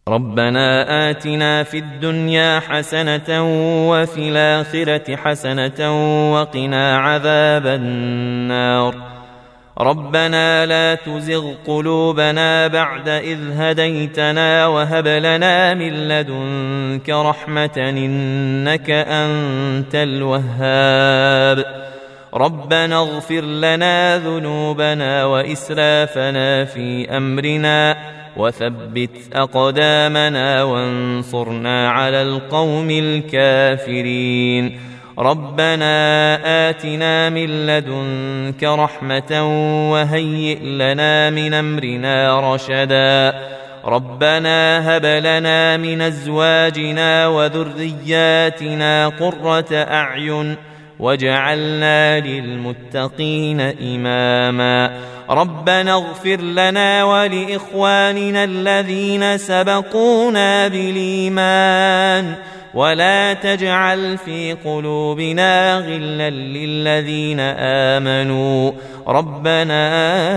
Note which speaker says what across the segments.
Speaker 1: ربنا آتنا في الدنيا حسنة وفي الآخرة حسنة وقنا عذاب النار. ربنا لا تزغ قلوبنا بعد إذ هديتنا وهب لنا من لدنك رحمة إنك أنت الوهاب. ربنا اغفر لنا ذنوبنا وإسرافنا في أمرنا وثبت أقدامنا وانصرنا على القوم الكافرين. ربنا آتنا من لدنك رحمة وهيئ لنا من أمرنا رشدا. ربنا هب لنا من أزواجنا وذرياتنا قرة أعين واجعلنا للمتقين إماما. ربنا اغفر لنا ولإخواننا الذين سبقونا بالإيمان ولا تجعل في قلوبنا غلا للذين آمنوا ربنا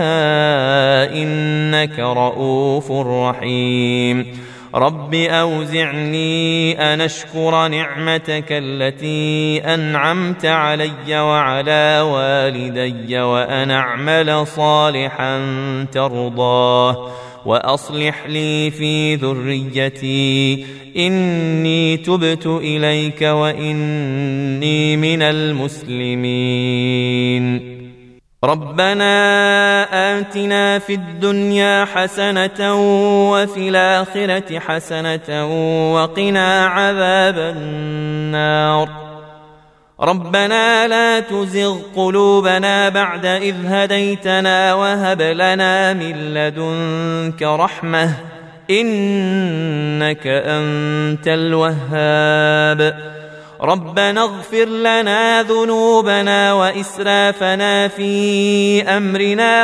Speaker 1: إنك رؤوف رحيم. رب أوزعني أن أشكر نعمتك التي أنعمت علي وعلى والدي وأن أعمل صالحا ترضاه وأصلح لي في ذريتي إني تبت إليك وإني من المسلمين. ربنا آتنا في الدنيا حسنة وفي الآخرة حسنة وقنا عذاب النار. ربنا لا تزغ قلوبنا بعد إذ هديتنا وهب لنا من لدنك رحمة إنك أنت الوهاب. ربنا اغفر لنا ذنوبنا وإسرافنا في أمرنا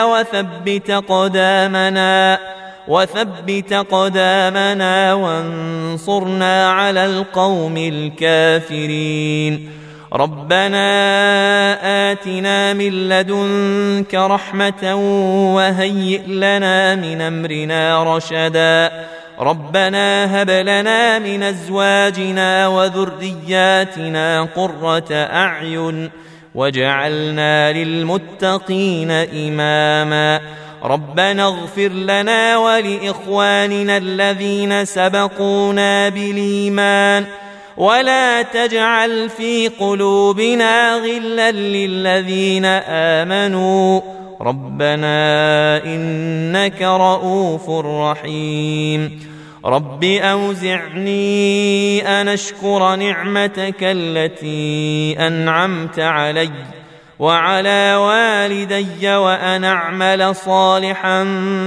Speaker 1: وثبت قدامنا وانصرنا على القوم الكافرين. ربنا آتنا من لدنك رحمة وهيئ لنا من أمرنا رشدا. ربنا هب لنا من أزواجنا وذرياتنا قرة أعين واجعلنا للمتقين إماما. ربنا اغفر لنا ولإخواننا الذين سبقونا بالإيمان ولا تجعل في قلوبنا غلا للذين آمنوا ربنا إنك رؤوف رحيم. رب أوزعني أن أشكر نعمتك التي أنعمت علي وعلى والدي وأن أعمل صالحا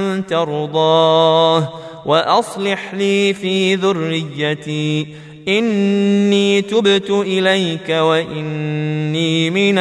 Speaker 1: ترضاه وأصلح لي في ذريتي إني تبت إليك وإني من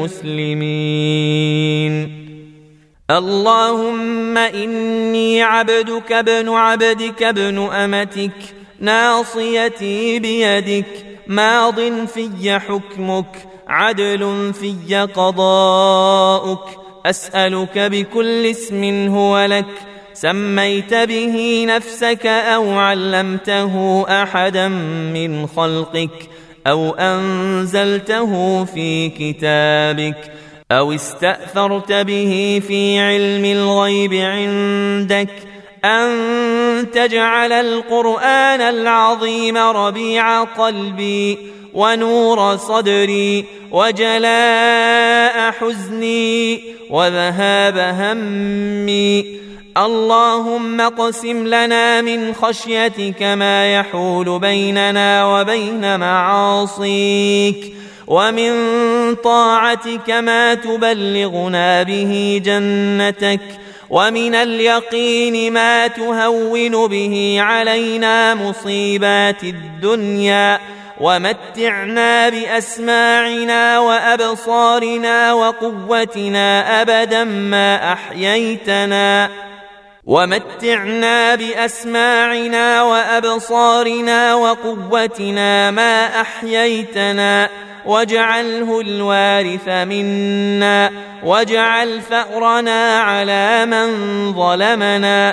Speaker 1: المسلمين. اللهم إني عبدك ابن عبدك ابن أمتك ناصيتي بيدك ماض في حكمك عدل في قضاؤك. أسألك بكل اسم هو لك سميت به نفسك أو علمته أحدا من خلقك أو أنزلته في كتابك أو استأثرت به في علم الغيب عندك أن تجعل القرآن العظيم ربيع قلبي ونور صدري وجلاء حزني وذهاب همي. اللهم اقسم لنا من خشيتك ما يحول بيننا وبين معاصيك ومن طاعتك ما تبلغنا به جنتك ومن اليقين ما تهون به علينا مصيبات الدنيا ومتعنا بأسماعنا وأبصارنا وقوتنا أبدا ما أحييتنا ومتعنا بأسماعنا وأبصارنا وقوتنا ما أحييتنا واجعله الوارث منا واجعل ثأرنا على من ظلمنا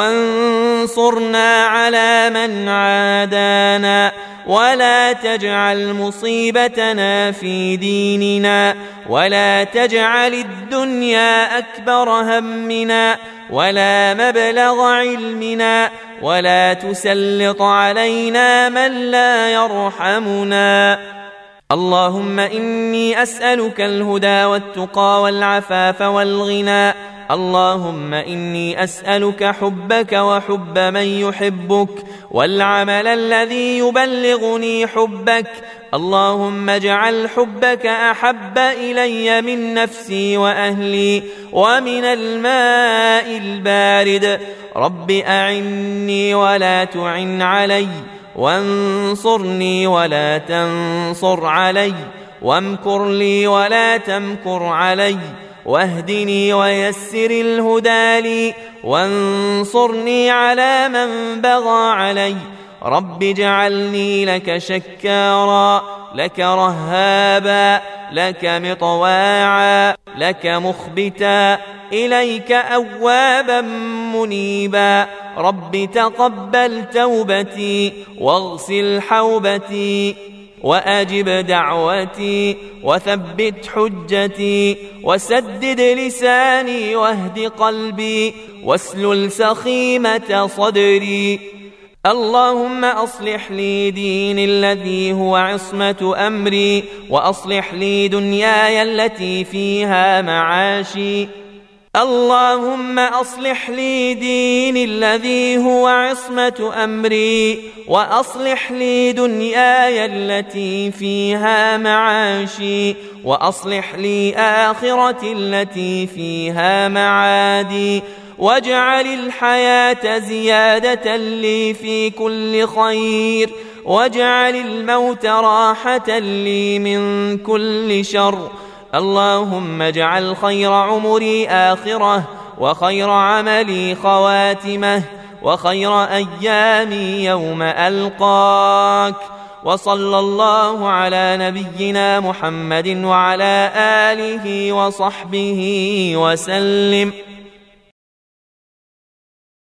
Speaker 1: وانصرنا على من عادانا ولا تجعل مصيبتنا في ديننا ولا تجعل الدنيا أكبر همنا ولا مبلغ علمنا ولا تسلط علينا من لا يرحمنا. اللهم إني أسألك الهدى والتقى والعفاف والغنى. اللهم إني أسألك حبك وحب من يحبك والعمل الذي يبلغني حبك. اللهم اجعل حبك أحب إلي من نفسي وأهلي ومن الماء البارد. رب أعني ولا تعن علي وانصرني ولا تنصر علي وامكر لي ولا تمكر علي واهدني ويسر الهدى لي وانصرني على من بغى علي. رب اجعلني لك شكارا لك رهابا لك مطواعا لك مخبتا إليك أوابا منيبا. رب تقبل توبتي واغسل حوبتي وأجب دعوتي وثبت حجتي وسدد لساني واهد قلبي واسلل سخيمة صدري. اللهم أصلح لي ديني الذي هو عصمة أمري وأصلح لي دنياي التي فيها معاشي. اللهم أصلح لي ديني الذي هو عصمة أمري وأصلح لي دنياي التي فيها معاشي وأصلح لي آخرتي التي فيها معادي واجعل الحياة زيادة لي في كل خير واجعل الموت راحة لي من كل شر. اللهم اجعل خير عمري آخرة وخير عملي خواتمه وخير أيامي يوم ألقاك. وصلى الله على نبينا محمد وعلى آله وصحبه وسلم.